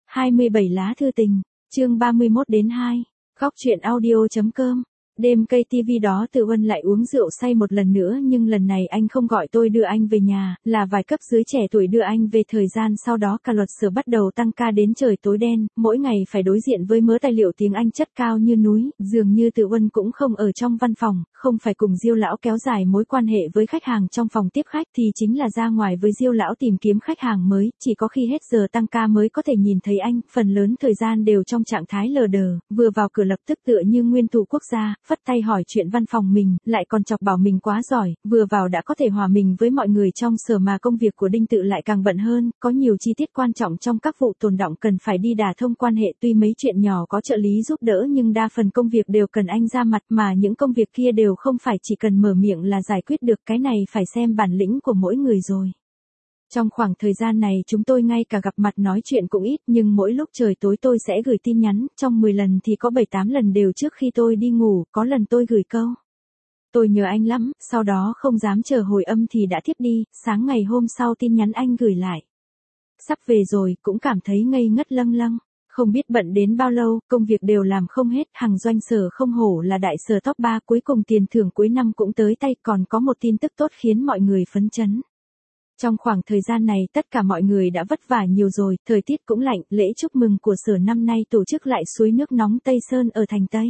27 lá thư tình, chương 31 đến 2, góc truyện audio.com. Đêm cây TV đó Tự Uân lại uống rượu say một lần nữa, nhưng lần này anh không gọi tôi đưa anh về nhà, là vài cấp dưới trẻ tuổi đưa anh về. Thời gian sau đó cả luật sở bắt đầu tăng ca đến trời tối đen, mỗi ngày phải đối diện với mớ tài liệu tiếng Anh chất cao như núi. Dường như Tự Uân cũng không ở trong văn phòng, không phải cùng Diêu lão kéo dài mối quan hệ với khách hàng trong phòng tiếp khách, thì chính là ra ngoài với Diêu lão tìm kiếm khách hàng mới. Chỉ có khi hết giờ tăng ca mới có thể nhìn thấy anh, phần lớn thời gian đều trong trạng thái lờ đờ. Vừa vào cửa lập tức tựa như nguyên thủ quốc gia, phất tay hỏi chuyện văn phòng mình, lại còn chọc bảo mình quá giỏi, vừa vào đã có thể hòa mình với mọi người trong sở, mà công việc của Đinh Tự lại càng bận hơn, có nhiều chi tiết quan trọng trong các vụ tồn đọng cần phải đi đả thông quan hệ. Tuy mấy chuyện nhỏ có trợ lý giúp đỡ nhưng đa phần công việc đều cần anh ra mặt, mà những công việc kia đều không phải chỉ cần mở miệng là giải quyết được, cái này phải xem bản lĩnh của mỗi người rồi. Trong khoảng thời gian này chúng tôi ngay cả gặp mặt nói chuyện cũng ít, nhưng mỗi lúc trời tối tôi sẽ gửi tin nhắn, trong 10 lần thì có 7-8 lần đều trước khi tôi đi ngủ, có lần tôi gửi câu: "Tôi nhớ anh lắm", sau đó không dám chờ hồi âm thì đã thiếp đi. Sáng ngày hôm sau tin nhắn anh gửi lại: "Sắp về rồi", cũng cảm thấy ngây ngất lâng lâng. Không biết bận đến bao lâu, công việc đều làm không hết, hàng doanh sở không hổ là đại sở top 3, cuối cùng tiền thưởng cuối năm cũng tới tay, còn có một tin tức tốt khiến mọi người phấn chấn. Trong khoảng thời gian này tất cả mọi người đã vất vả nhiều rồi, thời tiết cũng lạnh, lễ chúc mừng của sở năm nay tổ chức lại suối nước nóng Tây Sơn ở thành Tây.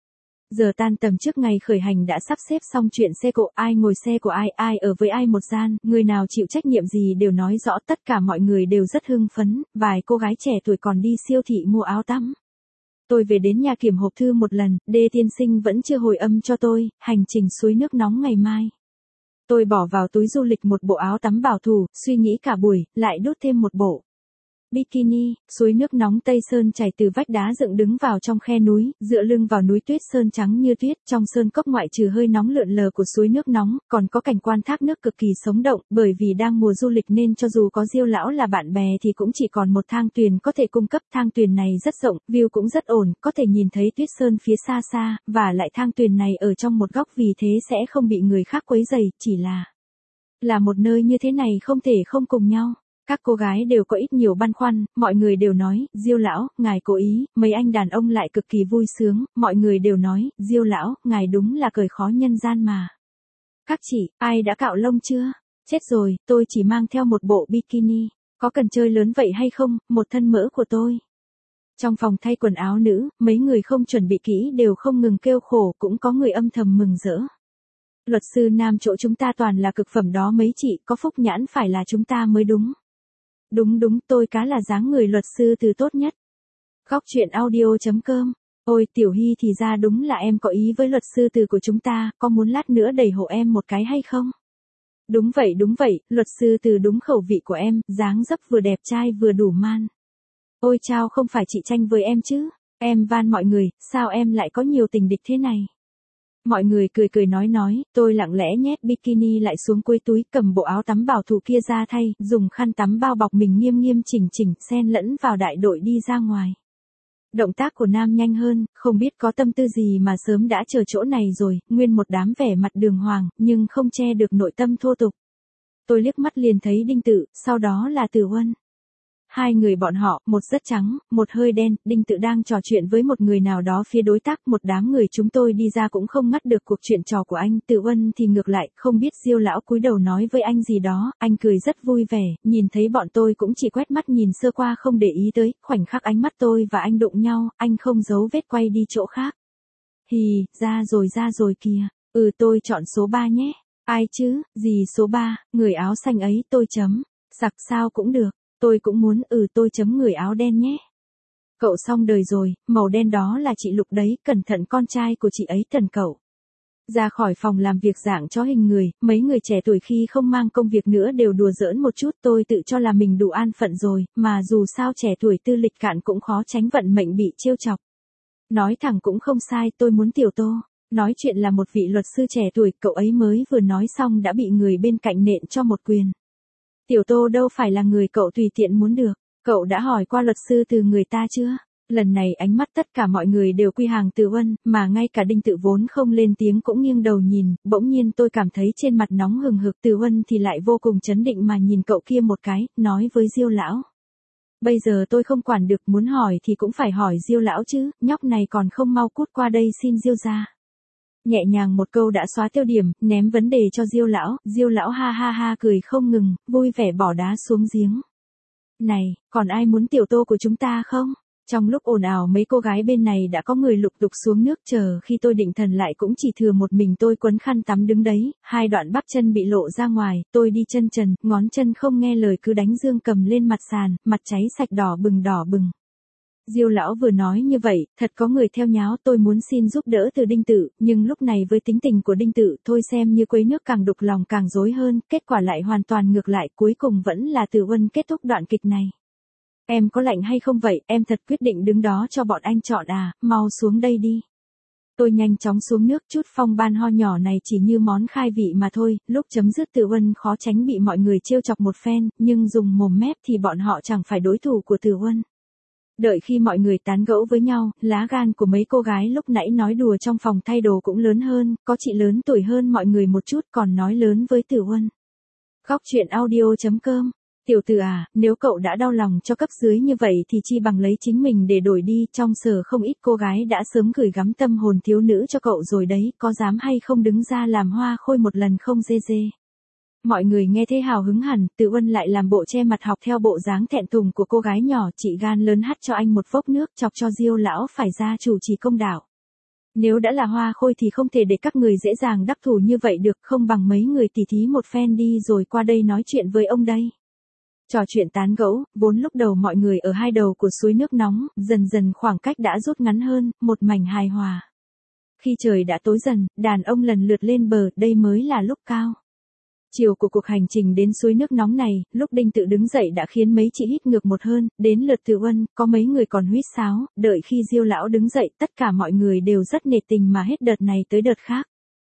Giờ tan tầm trước ngày khởi hành đã sắp xếp xong chuyện xe cộ, ai ngồi xe của ai, ai ở với ai một gian, người nào chịu trách nhiệm gì đều nói rõ, tất cả mọi người đều rất hưng phấn, vài cô gái trẻ tuổi còn đi siêu thị mua áo tắm. Tôi về đến nhà kiểm hộp thư một lần, Đê tiên sinh vẫn chưa hồi âm cho tôi, hành trình suối nước nóng ngày mai. Tôi bỏ vào túi du lịch một bộ áo tắm bảo thủ, suy nghĩ cả buổi, lại đốt thêm một bộ bikini. Suối nước nóng Tây Sơn chảy từ vách đá dựng đứng vào trong khe núi, dựa lưng vào núi tuyết sơn trắng như tuyết. Trong sơn cốc ngoại trừ hơi nóng lượn lờ của suối nước nóng, còn có cảnh quan thác nước cực kỳ sống động. Bởi vì đang mùa du lịch nên cho dù có Diêu lão là bạn bè thì cũng chỉ còn một thang thuyền có thể cung cấp. Thang thuyền này rất rộng, view cũng rất ổn, có thể nhìn thấy tuyết sơn phía xa xa, và lại thang thuyền này ở trong một góc, vì thế sẽ không bị người khác quấy rầy, chỉ là một nơi như thế này không thể không cùng nhau. Các cô gái đều có ít nhiều băn khoăn, mọi người đều nói: "Diêu lão, ngài cố ý", mấy anh đàn ông lại cực kỳ vui sướng, mọi người đều nói: "Diêu lão, ngài đúng là cởi khó nhân gian mà. Các chị, ai đã cạo lông chưa? Chết rồi, tôi chỉ mang theo một bộ bikini, có cần chơi lớn vậy hay không, một thân mỡ của tôi." Trong phòng thay quần áo nữ, mấy người không chuẩn bị kỹ đều không ngừng kêu khổ, cũng có người âm thầm mừng rỡ. "Luật sư nam chỗ chúng ta toàn là cực phẩm đó mấy chị, có phúc nhãn phải là chúng ta mới đúng." Đúng đúng, tôi cá là dáng người luật sư từ tốt nhất. Góc truyện audio.com. Ôi Tiểu Hy, thì ra đúng là em có ý với luật sư từ của chúng ta, có muốn lát nữa đẩy hộ em một cái hay không? Đúng vậy, luật sư từ đúng khẩu vị của em, dáng dấp vừa đẹp trai vừa đủ man. Ôi chao, không phải chị tranh với em chứ? Em van mọi người, sao em lại có nhiều tình địch thế này? Mọi người cười cười nói, tôi lặng lẽ nhét bikini lại xuống cuối túi, cầm bộ áo tắm bảo thủ kia ra thay, dùng khăn tắm bao bọc mình nghiêm nghiêm chỉnh chỉnh, xen lẫn vào đại đội đi ra ngoài. Động tác của nam nhanh hơn, không biết có tâm tư gì mà sớm đã chờ chỗ này rồi, nguyên một đám vẻ mặt đường hoàng, nhưng không che được nội tâm thô tục. Tôi liếc mắt liền thấy Đinh Tự, sau đó là Tự Uân. Hai người bọn họ, một rất trắng, một hơi đen. Đinh Tự đang trò chuyện với một người nào đó phía đối tác, một đám người chúng tôi đi ra cũng không ngắt được cuộc chuyện trò của anh. Tự Uân thì ngược lại, không biết Diêu lão cúi đầu nói với anh gì đó, anh cười rất vui vẻ, nhìn thấy bọn tôi cũng chỉ quét mắt nhìn sơ qua không để ý tới. Khoảnh khắc ánh mắt tôi và anh đụng nhau, anh không giấu vết quay đi chỗ khác. Hì, ra rồi kìa. Tôi chọn số 3 nhé. Ai chứ, gì số 3, người áo xanh ấy, tôi chấm. Sặc sao cũng được. Tôi cũng muốn, tôi chấm người áo đen nhé. Cậu xong đời rồi, màu đen đó là chị Lục đấy, cẩn thận con trai của chị ấy thần cậu. Ra khỏi phòng làm việc dạng chó hình người, mấy người trẻ tuổi khi không mang công việc nữa đều đùa giỡn một chút. Tôi tự cho là mình đủ an phận rồi, mà dù sao trẻ tuổi tư lịch cạn cũng khó tránh vận mệnh bị trêu chọc. Nói thẳng cũng không sai, tôi muốn Tiểu Tô. Nói chuyện là một vị luật sư trẻ tuổi, cậu ấy mới vừa nói xong đã bị người bên cạnh nện cho một quyền. Tiểu Tô đâu phải là người cậu tùy tiện muốn được. Cậu đã hỏi qua luật sư từ người ta chưa? Lần này ánh mắt tất cả mọi người đều quy hàng Tự Uân, mà ngay cả Đinh Tự vốn không lên tiếng cũng nghiêng đầu nhìn. Bỗng nhiên tôi cảm thấy trên mặt nóng hừng hực. Tự Uân thì lại vô cùng chấn định mà nhìn cậu kia một cái, nói với Diêu lão: Bây giờ tôi không quản được, muốn hỏi thì cũng phải hỏi Diêu lão chứ, nhóc này còn không mau cút qua đây xin Diêu ra. Nhẹ nhàng một câu đã xóa tiêu điểm, ném vấn đề cho Diêu lão ha ha ha cười không ngừng, vui vẻ bỏ đá xuống giếng. Này, còn ai muốn tiểu Tô của chúng ta không? Trong lúc ồn ào mấy cô gái bên này đã có người lục tục xuống nước chờ, khi tôi định thần lại cũng chỉ thừa một mình tôi quấn khăn tắm đứng đấy, hai đoạn bắp chân bị lộ ra ngoài, tôi đi chân trần, ngón chân không nghe lời cứ đánh dương cầm lên mặt sàn, mặt cháy sạch đỏ bừng. Diêu lão vừa nói như vậy, thật có người theo nháo, tôi muốn xin giúp đỡ từ Đinh Tự, nhưng lúc này với tính tình của Đinh Tự, thôi xem như quấy nước càng đục lòng càng rối hơn, kết quả lại hoàn toàn ngược lại, cuối cùng vẫn là Từ Uân kết thúc đoạn kịch này. Em có lạnh hay không vậy, em thật quyết định đứng đó cho bọn anh chọn à, mau xuống đây đi. Tôi nhanh chóng xuống nước, chút phong ban ho nhỏ này chỉ như món khai vị mà thôi, lúc chấm dứt Từ Uân khó tránh bị mọi người trêu chọc một phen, nhưng dùng mồm mép thì bọn họ chẳng phải đối thủ của Từ Uân. Đợi khi mọi người tán gẫu với nhau, lá gan của mấy cô gái lúc nãy nói đùa trong phòng thay đồ cũng lớn hơn, có chị lớn tuổi hơn mọi người một chút còn nói lớn với Từ Uân. Góc truyện audio.com. Tiểu Từ à, nếu cậu đã đau lòng cho cấp dưới như vậy thì chi bằng lấy chính mình để đổi đi, trong sở không ít cô gái đã sớm gửi gắm tâm hồn thiếu nữ cho cậu rồi đấy, có dám hay không đứng ra làm hoa khôi một lần không dê dê. Mọi người nghe thế hào hứng hẳn, Từ Uân lại làm bộ che mặt học theo bộ dáng thẹn thùng của cô gái nhỏ, chị gan lớn hắt cho anh một vốc nước chọc cho Diêu lão phải ra chủ trì công đạo. Nếu đã là hoa khôi thì không thể để các người dễ dàng đắc thủ như vậy được, không bằng mấy người tỉ thí một phen đi rồi qua đây nói chuyện với ông đây. Trò chuyện tán gẫu, vốn lúc đầu mọi người ở hai đầu của suối nước nóng, dần dần khoảng cách đã rút ngắn hơn, một mảnh hài hòa. Khi trời đã tối dần, đàn ông lần lượt lên bờ, đây mới là lúc cao. Chiều của cuộc hành trình đến suối nước nóng này, lúc Đinh Tự đứng dậy đã khiến mấy chị hít ngược một hơn, đến lượt Từ Uân, có mấy người còn huýt sáo, đợi khi Diêu lão đứng dậy, tất cả mọi người đều rất nể tình mà hết đợt này tới đợt khác.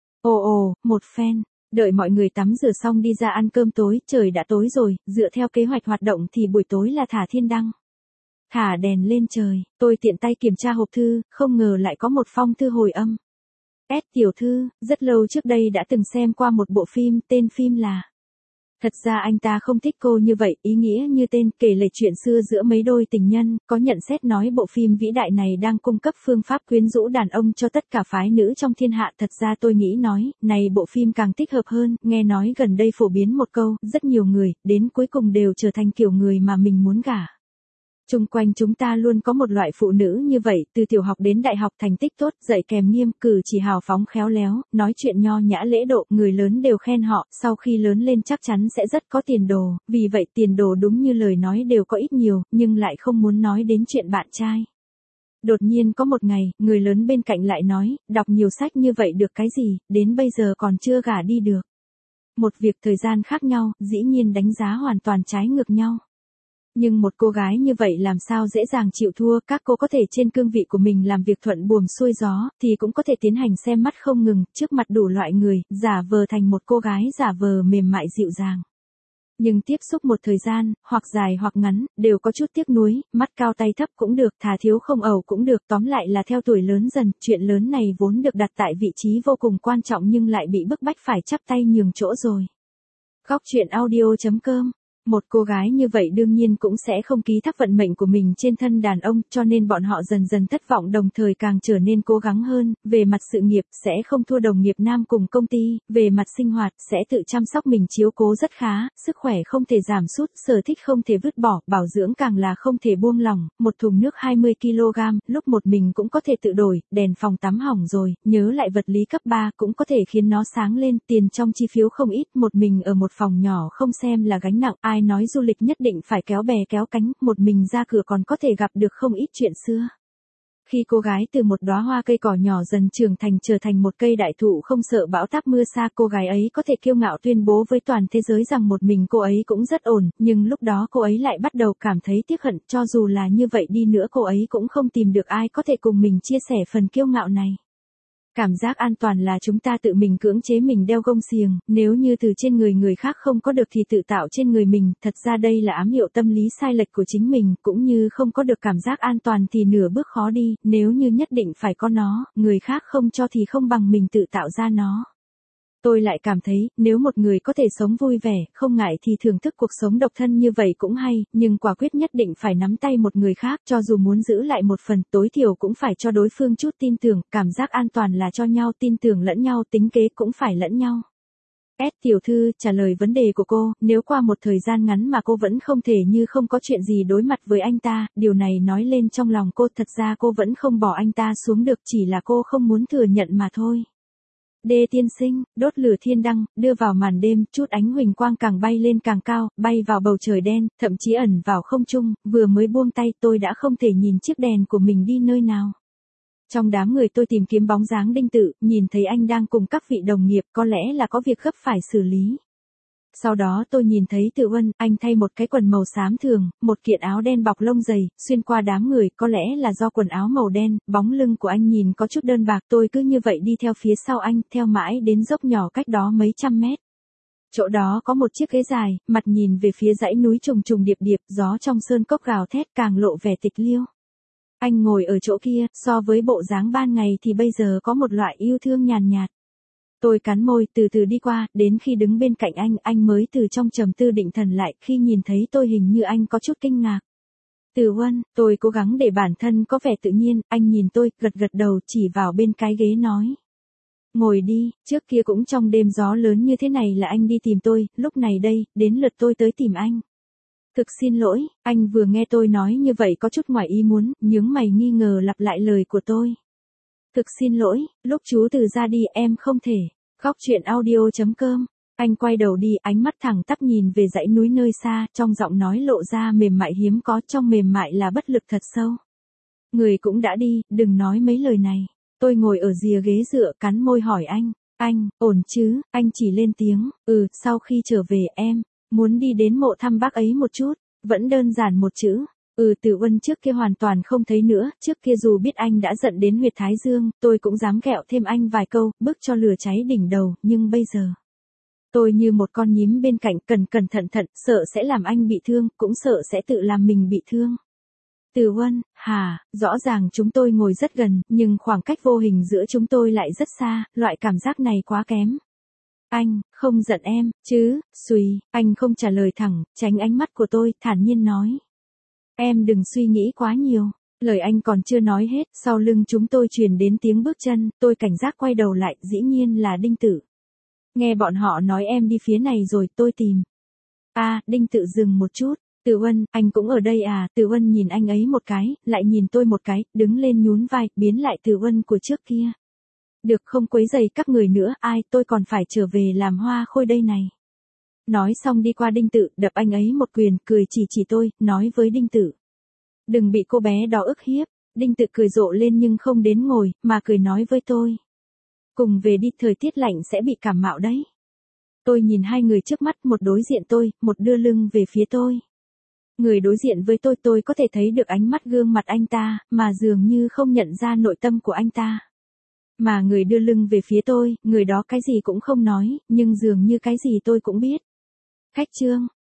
Ồ, một phen. Đợi mọi người tắm rửa xong đi ra ăn cơm tối, trời đã tối rồi, dựa theo kế hoạch hoạt động thì buổi tối là thả thiên đăng. Thả đèn lên trời, tôi tiện tay kiểm tra hộp thư, không ngờ lại có một phong thư hồi âm. Tiểu thư, rất lâu trước đây đã từng xem qua một bộ phim, tên phim là... Thật ra anh ta không thích cô như vậy, ý nghĩa như tên, kể lể chuyện xưa giữa mấy đôi tình nhân, có nhận xét nói bộ phim vĩ đại này đang cung cấp phương pháp quyến rũ đàn ông cho tất cả phái nữ trong thiên hạ. Thật ra tôi nghĩ nói, này bộ phim càng thích hợp hơn, nghe nói gần đây phổ biến một câu, rất nhiều người, đến cuối cùng đều trở thành kiểu người mà mình muốn gả. Chung quanh chúng ta luôn có một loại phụ nữ như vậy, từ tiểu học đến đại học thành tích tốt, dạy kèm nghiêm, cử chỉ hào phóng khéo léo, nói chuyện nho nhã lễ độ, người lớn đều khen họ, sau khi lớn lên chắc chắn sẽ rất có tiền đồ, vì vậy tiền đồ đúng như lời nói đều có ít nhiều, nhưng lại không muốn nói đến chuyện bạn trai. Đột nhiên có một ngày, người lớn bên cạnh lại nói, đọc nhiều sách như vậy được cái gì, đến bây giờ còn chưa gả đi được. Một việc thời gian khác nhau, dĩ nhiên đánh giá hoàn toàn trái ngược nhau. Nhưng một cô gái như vậy làm sao dễ dàng chịu thua, các cô có thể trên cương vị của mình làm việc thuận buồm xuôi gió, thì cũng có thể tiến hành xem mắt không ngừng, trước mặt đủ loại người, giả vờ thành một cô gái giả vờ mềm mại dịu dàng. Nhưng tiếp xúc một thời gian, hoặc dài hoặc ngắn, đều có chút tiếc nuối, mắt cao tay thấp cũng được, thà thiếu không ẩu cũng được, tóm lại là theo tuổi lớn dần, chuyện lớn này vốn được đặt tại vị trí vô cùng quan trọng nhưng lại bị bức bách phải chắp tay nhường chỗ rồi. Góc truyện audio.com. Một cô gái như vậy đương nhiên cũng sẽ không ký thác vận mệnh của mình trên thân đàn ông, cho nên bọn họ dần dần thất vọng đồng thời càng trở nên cố gắng hơn, về mặt sự nghiệp, sẽ không thua đồng nghiệp nam cùng công ty, về mặt sinh hoạt, sẽ tự chăm sóc mình chiếu cố rất khá, sức khỏe không thể giảm sút, sở thích không thể vứt bỏ, bảo dưỡng càng là không thể buông lỏng, một thùng nước 20kg, lúc một mình cũng có thể tự đổi, đèn phòng tắm hỏng rồi, nhớ lại vật lý cấp 3 cũng có thể khiến nó sáng lên, tiền trong chi phiếu không ít, một mình ở một phòng nhỏ không xem là gánh nặng. Ai nói du lịch nhất định phải kéo bè kéo cánh, một mình ra cửa còn có thể gặp được không ít chuyện xưa. Khi cô gái từ một đóa hoa cây cỏ nhỏ dần trưởng thành trở thành một cây đại thụ không sợ bão táp mưa sa, cô gái ấy có thể kiêu ngạo tuyên bố với toàn thế giới rằng một mình cô ấy cũng rất ổn, nhưng lúc đó cô ấy lại bắt đầu cảm thấy tiếc hận, cho dù là như vậy đi nữa cô ấy cũng không tìm được ai có thể cùng mình chia sẻ phần kiêu ngạo này. Cảm giác an toàn là chúng ta tự mình cưỡng chế mình đeo gông xiềng, nếu như từ trên người người khác không có được thì tự tạo trên người mình, thật ra đây là ám hiệu tâm lý sai lệch của chính mình, cũng như không có được cảm giác an toàn thì nửa bước khó đi, nếu như nhất định phải có nó, người khác không cho thì không bằng mình tự tạo ra nó. Tôi lại cảm thấy, nếu một người có thể sống vui vẻ, không ngại thì thưởng thức cuộc sống độc thân như vậy cũng hay, nhưng quả quyết nhất định phải nắm tay một người khác, cho dù muốn giữ lại một phần, tối thiểu cũng phải cho đối phương chút tin tưởng, cảm giác an toàn là cho nhau tin tưởng lẫn nhau, tính kế cũng phải lẫn nhau. Tiểu thư, trả lời vấn đề của cô, nếu qua một thời gian ngắn mà cô vẫn không thể như không có chuyện gì đối mặt với anh ta, điều này nói lên trong lòng cô, thật ra cô vẫn không bỏ anh ta xuống được, chỉ là cô không muốn thừa nhận mà thôi. Tiên sinh, đốt lửa thiên đăng, đưa vào màn đêm, chút ánh huỳnh quang càng bay lên càng cao, bay vào bầu trời đen, thậm chí ẩn vào không trung, vừa mới buông tay tôi đã không thể nhìn chiếc đèn của mình đi nơi nào. Trong đám người tôi tìm kiếm bóng dáng Đinh Tự, nhìn thấy anh đang cùng các vị đồng nghiệp, có lẽ là có việc gấp phải xử lý. Sau đó tôi nhìn thấy Tự Uân, anh thay một cái quần màu xám thường, một kiện áo đen bọc lông dày, xuyên qua đám người, có lẽ là do quần áo màu đen, bóng lưng của anh nhìn có chút đơn bạc, tôi cứ như vậy đi theo phía sau anh, theo mãi đến dốc nhỏ cách đó mấy trăm mét. Chỗ đó có một chiếc ghế dài, mặt nhìn về phía dãy núi trùng trùng điệp điệp, gió trong sơn cốc gào thét càng lộ vẻ tịch liêu. Anh ngồi ở chỗ kia, so với bộ dáng ban ngày thì bây giờ có một loại yêu thương nhàn nhạt. Tôi cắn môi, từ từ đi qua, đến khi đứng bên cạnh anh mới từ trong trầm tư định thần lại, khi nhìn thấy tôi hình như anh có chút kinh ngạc. Từ Uân, tôi cố gắng để bản thân có vẻ tự nhiên, anh nhìn tôi, gật gật đầu chỉ vào bên cái ghế nói. Ngồi đi, trước kia cũng trong đêm gió lớn như thế này là anh đi tìm tôi, lúc này đây, đến lượt tôi tới tìm anh. Thực xin lỗi, anh vừa nghe tôi nói như vậy có chút ngoài ý muốn, nhướng mày nghi ngờ lặp lại lời của tôi. Thực xin lỗi, lúc chú Từ ra đi em không thể. Góc truyện audio.com. Anh quay đầu đi, ánh mắt thẳng tắp nhìn về dãy núi nơi xa, trong giọng nói lộ ra mềm mại hiếm có, trong mềm mại là bất lực thật sâu. Người cũng đã đi, đừng nói mấy lời này. Tôi ngồi ở rìa ghế dựa cắn môi hỏi anh, ổn chứ, anh chỉ lên tiếng, sau khi trở về em, muốn đi đến mộ thăm bác ấy một chút, vẫn đơn giản một chữ. Từ Uân trước kia hoàn toàn không thấy nữa, trước kia dù biết anh đã giận đến huyệt thái dương, tôi cũng dám ghẹo thêm anh vài câu, bức cho lửa cháy đỉnh đầu, nhưng bây giờ, tôi như một con nhím bên cạnh, cẩn thận, sợ sẽ làm anh bị thương, cũng sợ sẽ tự làm mình bị thương. Từ Uân, rõ ràng chúng tôi ngồi rất gần, nhưng khoảng cách vô hình giữa chúng tôi lại rất xa, loại cảm giác này quá kém. Anh, không giận em, chứ, anh không trả lời thẳng, tránh ánh mắt của tôi, thản nhiên nói. Em đừng suy nghĩ quá nhiều. Lời anh còn chưa nói hết, sau lưng chúng tôi truyền đến tiếng bước chân, tôi cảnh giác quay đầu lại, dĩ nhiên là Đinh Tự. Nghe bọn họ nói em đi phía này rồi, tôi tìm. Đinh Tự dừng một chút. Từ Uân, anh cũng ở đây à? Từ Uân nhìn anh ấy một cái, lại nhìn tôi một cái, đứng lên nhún vai, biến lại Từ Uân của trước kia. Được không quấy rầy các người nữa, tôi còn phải trở về làm hoa khôi đây này. Nói xong đi qua Đinh Tự, đập anh ấy một quyền, cười chỉ tôi, nói với Đinh Tự. Đừng bị cô bé đó ức hiếp. Đinh Tự cười rộ lên nhưng không đến ngồi, mà cười nói với tôi. Cùng về đi, thời tiết lạnh sẽ bị cảm mạo đấy. Tôi nhìn hai người trước mắt, một đối diện tôi, một đưa lưng về phía tôi. Người đối diện với tôi có thể thấy được ánh mắt gương mặt anh ta, mà dường như không nhận ra nội tâm của anh ta. Mà người đưa lưng về phía tôi, người đó cái gì cũng không nói, nhưng dường như cái gì tôi cũng biết. Khách trương,